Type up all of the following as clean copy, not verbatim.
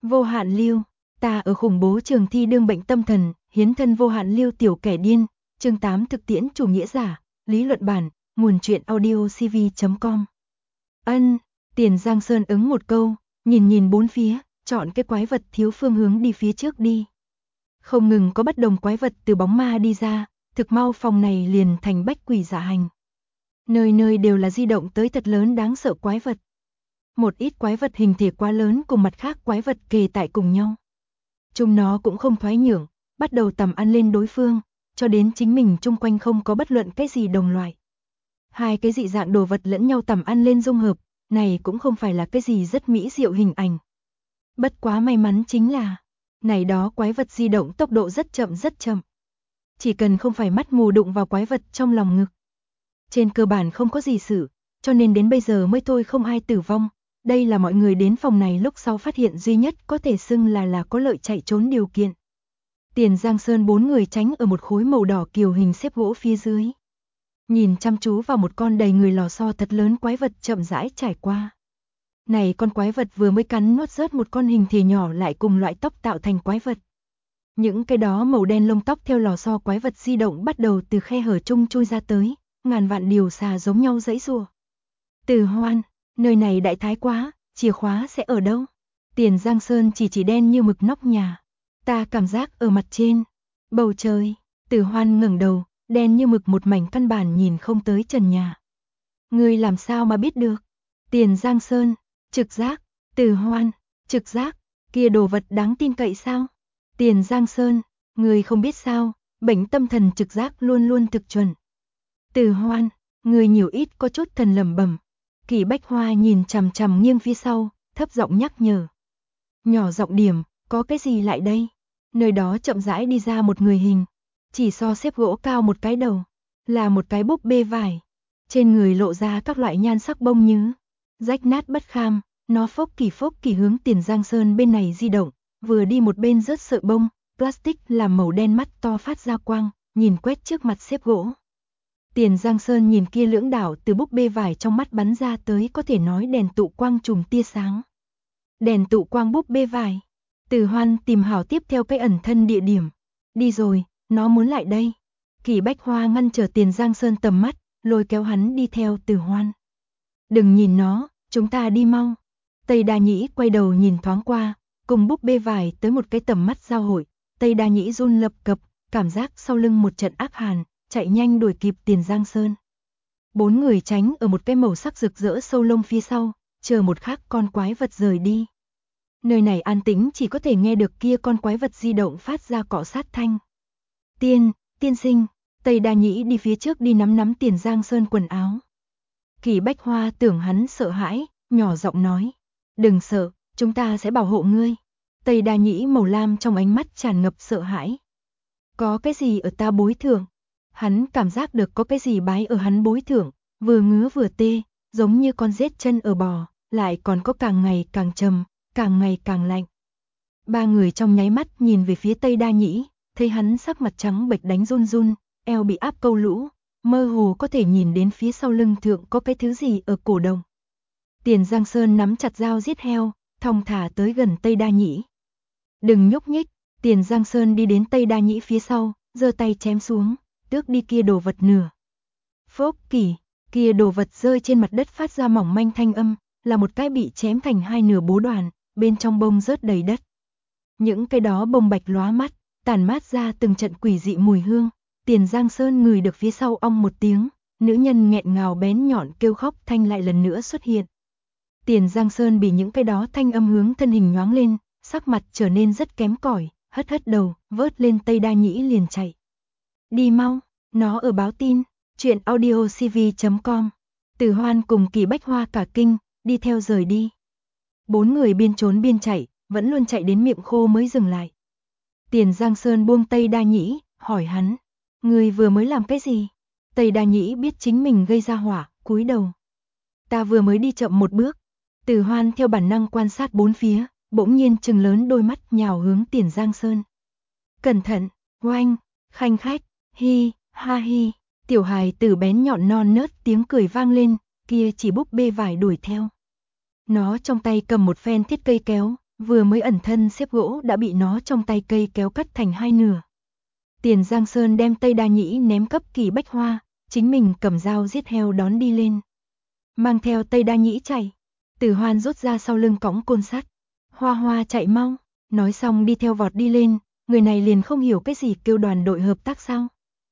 Vô hạn lưu, ta ở khủng bố trường thi đương bệnh tâm thần, hiến thân vô hạn lưu tiểu kẻ điên, chương 8 thực tiễn chủ nghĩa giả, lý luận bản, nguồn truyện audio cv.com. Tiền Giang Sơn ứng một câu, nhìn bốn phía, chọn cái quái vật thiếu phương hướng đi phía trước đi. Không ngừng có bất đồng quái vật từ bóng ma đi ra, thực mau phòng này liền thành bách quỷ dạ hành. Nơi nơi đều là di động tới thật lớn đáng sợ quái vật. Một ít quái vật hình thể quá lớn cùng mặt khác quái vật kề tại cùng nhau. Chúng nó cũng không thoái nhượng, bắt đầu tầm ăn lên đối phương, cho đến chính mình chung quanh không có bất luận cái gì đồng loại. Hai cái dị dạng đồ vật lẫn nhau tầm ăn lên dung hợp, này cũng không phải là cái gì rất mỹ diệu hình ảnh. Bất quá may mắn chính là, này đó quái vật di động tốc độ rất chậm. Chỉ cần không phải mắt mù đụng vào quái vật trong lòng ngực. Trên cơ bản không có gì sự, cho nên đến bây giờ mới thôi không ai tử vong. Đây là mọi người đến phòng này lúc sau phát hiện duy nhất có thể xưng là có lợi chạy trốn điều kiện. Tiền Giang Sơn 4 người tránh ở một khối màu đỏ kiều hình xếp gỗ phía dưới. Nhìn chăm chú vào một con đầy người lò xo thật lớn quái vật chậm rãi trải qua. Này con quái vật vừa mới cắn nuốt rớt một con hình thể nhỏ lại cùng loại tóc tạo thành quái vật. Những cái đó màu đen lông tóc theo lò xo quái vật di động bắt đầu từ khe hở chung chui ra tới, ngàn vạn điều xà giống nhau giãy giụa. Từ Hoan, nơi này đại thái quá, chìa khóa sẽ ở đâu? Tiền Giang Sơn chỉ đen như mực nóc nhà. Ta cảm giác ở mặt trên, bầu trời. Từ Hoan ngẩng đầu, đen như mực một mảnh căn bản nhìn không tới trần nhà. Ngươi làm sao mà biết được? Tiền Giang Sơn, trực giác. Từ Hoan, trực giác, kia đồ vật đáng tin cậy sao? Tiền Giang Sơn, ngươi không biết sao, bệnh tâm thần trực giác luôn luôn thực chuẩn. Từ Hoan, người nhiều ít có chút thần lẩm bẩm. Kỳ Bách Hoa nhìn chằm chằm nghiêng phía sau, thấp giọng nhắc nhở. Nhỏ giọng điểm, có cái gì lại đây? Nơi đó chậm rãi đi ra một người hình, chỉ so xếp gỗ cao một cái đầu, là một cái búp bê vải. Trên người lộ ra các loại nhan sắc bông nhứ, rách nát bất kham, nó phốc kỳ hướng Tiền Giang Sơn bên này di động, vừa đi một bên rớt sợi bông, plastic làm màu đen mắt to phát ra quang, nhìn quét trước mặt xếp gỗ. Tiền Giang Sơn nhìn kia lưỡng đảo từ búp bê vải trong mắt bắn ra tới có thể nói đèn tụ quang trùm tia sáng. Đèn tụ quang búp bê vải. Từ Hoan tìm hảo tiếp theo cái ẩn thân địa điểm. Đi rồi, nó muốn lại đây. Kỳ Bách Hoa ngăn trở Tiền Giang Sơn tầm mắt, lôi kéo hắn đi theo Từ Hoan. Đừng nhìn nó, chúng ta đi mau. Tây Đa Nhĩ quay đầu nhìn thoáng qua, cùng búp bê vải tới một cái tầm mắt giao hội. Tây Đa Nhĩ run lập cập, cảm giác sau lưng một trận ác hàn, chạy nhanh đuổi kịp Tiền Giang Sơn. 4 người tránh ở một cái màu sắc rực rỡ sâu lông phía sau, chờ một khắc con quái vật rời đi. Nơi này an tĩnh chỉ có thể nghe được kia con quái vật di động phát ra cọ sát thanh. Tiên sinh, Tây Đa Nhĩ đi phía trước đi nắm Tiền Giang Sơn quần áo. Kỳ Bách Hoa tưởng hắn sợ hãi, nhỏ giọng nói. Đừng sợ, chúng ta sẽ bảo hộ ngươi. Tây Đa Nhĩ màu lam trong ánh mắt tràn ngập sợ hãi. Có cái gì ở ta bối thưởng? Hắn cảm giác được có cái gì bái ở hắn bối thưởng, vừa ngứa vừa tê, giống như con rết chân ở bò, lại còn có càng ngày càng trầm, càng ngày càng lạnh. Ba người trong nháy mắt nhìn về phía Tây Đa Nhĩ, thấy hắn sắc mặt trắng bệch đánh run, eo bị áp câu lũ, mơ hồ có thể nhìn đến phía sau lưng thượng có cái thứ gì ở cổ đồng. Tiền Giang Sơn nắm chặt dao giết heo, thong thả tới gần Tây Đa Nhĩ. Đừng nhúc nhích, Tiền Giang Sơn đi đến Tây Đa Nhĩ phía sau, giơ tay chém xuống, tước đi kia đồ vật nửa. Phốc kỳ, kia đồ vật rơi trên mặt đất phát ra mỏng manh thanh âm, là một cái bị chém thành hai nửa bố đoàn, bên trong bông rớt đầy đất. Những cái đó bông bạch lóa mắt, tản mát ra từng trận quỷ dị mùi hương. Tiền Giang Sơn ngửi được phía sau ong một tiếng, nữ nhân nghẹn ngào bén nhọn kêu khóc thanh lại lần nữa xuất hiện. Tiền Giang Sơn bị những cái đó thanh âm hướng thân hình nhoáng lên, sắc mặt trở nên rất kém cỏi, hất đầu, vớt lên Tây Đa Nhĩ liền chạy. Đi mau, nó ở báo tin, truyện audio cv.com. Từ Hoan cùng Kỳ Bách Hoa cả kinh, đi theo rời đi. 4 người biên trốn biên chạy, vẫn luôn chạy đến miệng khô mới dừng lại. Tiền Giang Sơn buông Tây Đa Nhĩ, hỏi hắn, người vừa mới làm cái gì? Tây Đa Nhĩ biết chính mình gây ra hỏa, cúi đầu. Ta vừa mới đi chậm một bước. Từ Hoan theo bản năng quan sát bốn phía, bỗng nhiên trừng lớn đôi mắt nhào hướng Tiền Giang Sơn. Cẩn thận, oanh, khanh khách, hi, ha hi, tiểu hài tử bén nhọn non nớt tiếng cười vang lên, kia chỉ búp bê vải đuổi theo. Nó trong tay cầm một phen thiết cây kéo, vừa mới ẩn thân xếp gỗ đã bị nó trong tay cây kéo cắt thành hai nửa. Tiền Giang Sơn đem Tây Đa Nhĩ ném cấp Kỳ Bách Hoa, chính mình cầm dao giết heo đón đi lên. Mang theo Tây Đa Nhĩ chạy, Từ Hoan rút ra sau lưng cõng côn sắt. Hoa Hoa chạy mau, nói xong đi theo vọt đi lên, người này liền không hiểu cái gì kêu đoàn đội hợp tác sao.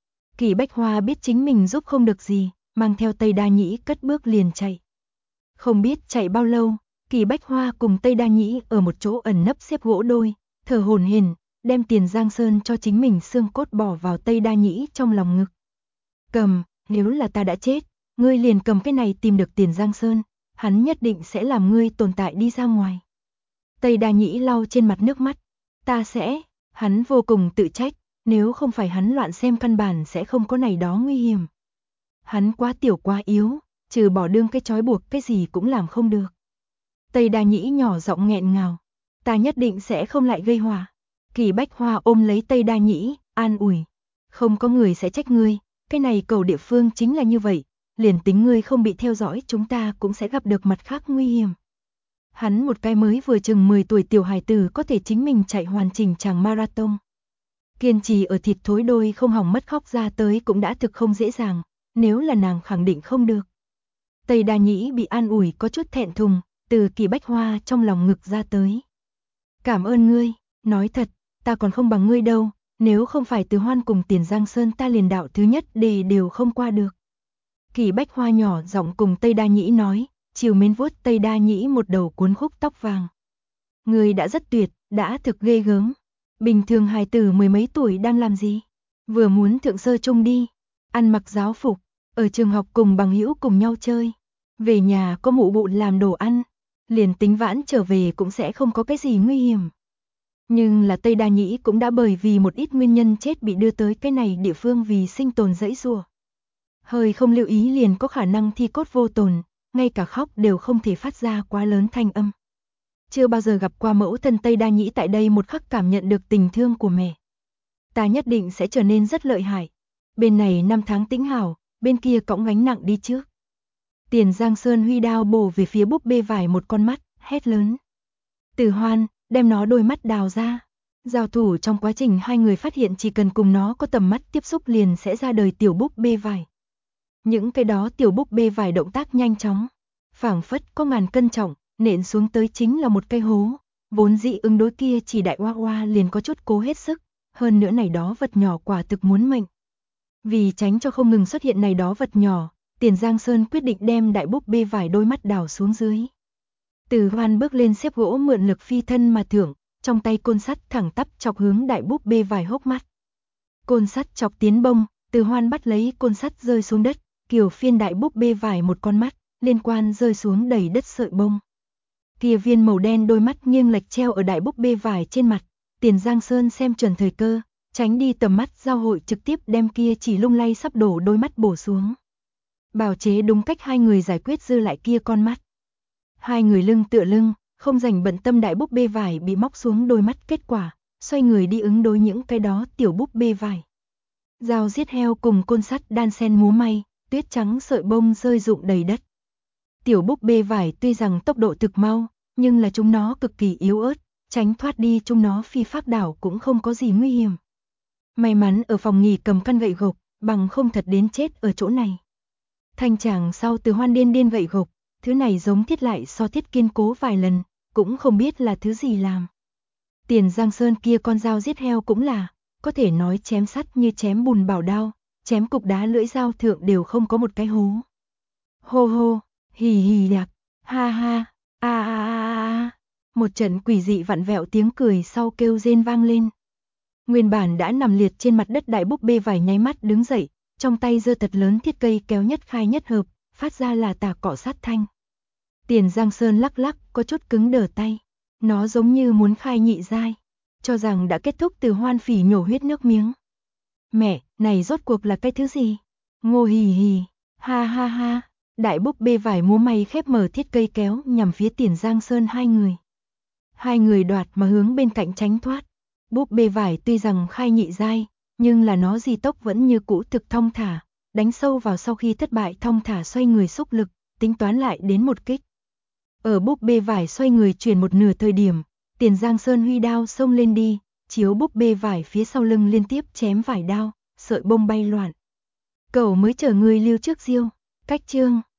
Kỳ Bách Hoa biết chính mình giúp không được gì, mang theo Tây Đa Nhĩ cất bước liền chạy. Không biết chạy bao lâu, Kỳ Bách Hoa cùng Tây Đa Nhĩ ở một chỗ ẩn nấp xếp gỗ đôi, thở hổn hển, đem Tiền Giang Sơn cho chính mình xương cốt bỏ vào Tây Đa Nhĩ trong lòng ngực. Cầm, nếu là ta đã chết, ngươi liền cầm cái này tìm được Tiền Giang Sơn, hắn nhất định sẽ làm ngươi tồn tại đi ra ngoài. Tây Đa Nhĩ lau trên mặt nước mắt, ta sẽ, hắn vô cùng tự trách, nếu không phải hắn loạn xem căn bản sẽ không có này đó nguy hiểm. Hắn quá tiểu quá yếu, trừ bỏ đương cái trói buộc cái gì cũng làm không được. Tây Đa Nhĩ nhỏ giọng nghẹn ngào, ta nhất định sẽ không lại gây họa. Kỳ Bách Hoa ôm lấy Tây Đa Nhĩ, an ủi, không có người sẽ trách ngươi, cái này cầu địa phương chính là như vậy, liền tính ngươi không bị theo dõi chúng ta cũng sẽ gặp được mặt khác nguy hiểm. Hắn một cái mới vừa chừng 10 tuổi tiểu hài tử có thể chính mình chạy hoàn chỉnh chàng marathon. Kiên trì ở thịt thối đôi không hỏng mất khóc ra tới cũng đã thực không dễ dàng, nếu là nàng khẳng định không được. Tây Đa Nhĩ bị an ủi có chút thẹn thùng, từ Kỳ Bách Hoa trong lòng ngực ra tới. Cảm ơn ngươi, nói thật, ta còn không bằng ngươi đâu, nếu không phải Từ Hoan cùng Tiền Giang Sơn ta liền đạo thứ nhất đề đều không qua được. Kỳ Bách Hoa nhỏ giọng cùng Tây Đa Nhĩ nói, chiều mến vuốt Tây Đa Nhĩ một đầu cuốn khúc tóc vàng. Ngươi đã rất tuyệt, đã thực ghê gớm. Bình thường hài tử mười mấy tuổi đang làm gì? Vừa muốn thượng sơ trung đi, ăn mặc giáo phục, ở trường học cùng bằng hữu cùng nhau chơi. Về nhà có mụ bụn làm đồ ăn, liền tính vãn trở về cũng sẽ không có cái gì nguy hiểm. Nhưng là Tây Đa Nhĩ cũng đã bởi vì một ít nguyên nhân chết bị đưa tới cái này địa phương vì sinh tồn dãy rùa. Hơi không lưu ý liền có khả năng thi cốt vô tồn, ngay cả khóc đều không thể phát ra quá lớn thanh âm. Chưa bao giờ gặp qua mẫu thân Tây Đa Nhĩ tại đây một khắc cảm nhận được tình thương của mẹ. Ta nhất định sẽ trở nên rất lợi hại. Bên này năm tháng tĩnh hảo, bên kia cõng gánh nặng đi trước. Tiền Giang Sơn huy đao bổ về phía búp bê vải một con mắt, hét lớn. Từ Hoan, đem nó đôi mắt đào ra. Giao thủ trong quá trình hai người phát hiện chỉ cần cùng nó có tầm mắt tiếp xúc liền sẽ ra đời tiểu búp bê vải. Những cái đó tiểu búp bê vải động tác nhanh chóng, phảng phất có ngàn cân trọng, nện xuống tới chính là một cây hố. Vốn dĩ ứng đối kia chỉ đại oa oa liền có chút cố hết sức, hơn nữa này đó vật nhỏ quả thực muốn mệnh. Vì tránh cho không ngừng xuất hiện này đó vật nhỏ, Tiền Giang Sơn quyết định đem đại búp bê vải đôi mắt đào xuống dưới. Từ Hoan bước lên xếp gỗ mượn lực phi thân mà thưởng, trong tay côn sắt thẳng tắp chọc hướng đại búp bê vải hốc mắt. Côn sắt chọc tiến bông, Từ Hoan bắt lấy côn sắt rơi xuống đất, kiều phiên đại búp bê vải một con mắt, liên quan rơi xuống đầy đất sợi bông. Kia viên màu đen đôi mắt nghiêng lệch treo ở đại búp bê vải trên mặt, Tiền Giang Sơn xem chuẩn thời cơ, tránh đi tầm mắt giao hội trực tiếp đem kia chỉ lung lay sắp đổ đôi mắt bổ xuống. Bào chế đúng cách hai người giải quyết dư lại kia con mắt. Hai người lưng tựa lưng, không rảnh bận tâm đại búp bê vải bị móc xuống đôi mắt kết quả, xoay người đi ứng đối những cái đó tiểu búp bê vải. Dao giết heo cùng côn sắt đan sen múa may, tuyết trắng sợi bông rơi rụng đầy đất. Tiểu búp bê vải tuy rằng tốc độ thực mau, nhưng là chúng nó cực kỳ yếu ớt, tránh thoát đi chúng nó phi phác đảo cũng không có gì nguy hiểm. May mắn ở phòng nghỉ cầm căn gậy gộc, bằng không thật đến chết ở chỗ này. Thanh chàng sau Từ Hoan điên điên gậy gộc, thứ này giống thiết lại so thiết kiên cố vài lần, cũng không biết là thứ gì làm. Tiền Giang Sơn kia con dao giết heo cũng là, có thể nói chém sắt như chém bùn bảo đao, chém cục đá lưỡi dao thượng đều không có một cái hố. Hô hô, hì hì đạc, ha ha, a a a a. Một trận quỷ dị vặn vẹo tiếng cười sau kêu rên vang lên. Nguyên bản đã nằm liệt trên mặt đất đại búp bê vải nháy mắt đứng dậy, trong tay giơ thật lớn thiết cây kéo nhất khai nhất hợp, phát ra là tà cọ sát thanh. Tiền Giang Sơn lắc lắc, có chút cứng đờ tay. Nó giống như muốn khai nhị giai, cho rằng đã kết thúc. Từ Hoan phỉ nhổ huyết nước miếng. Mẹ, này rốt cuộc là cái thứ gì? Ngô hì hì, ha ha ha. Đại búp bê vải múa may khép mở thiết cây kéo nhằm phía Tiền Giang Sơn hai người. Hai người đoạt mà hướng bên cạnh tránh thoát. Búp bê vải tuy rằng khai nhị giai, nhưng là nó di tốc vẫn như cũ thực thong thả, đánh sâu vào sau khi thất bại thong thả xoay người xúc lực, tính toán lại đến một kích. Ở búp bê vải xoay người chuyển một nửa thời điểm, Tiền Giang Sơn huy đao xông lên đi, chiếu búp bê vải phía sau lưng liên tiếp chém vải đao, sợi bông bay loạn. Cậu mới chở người lưu trước diêu, cách chương.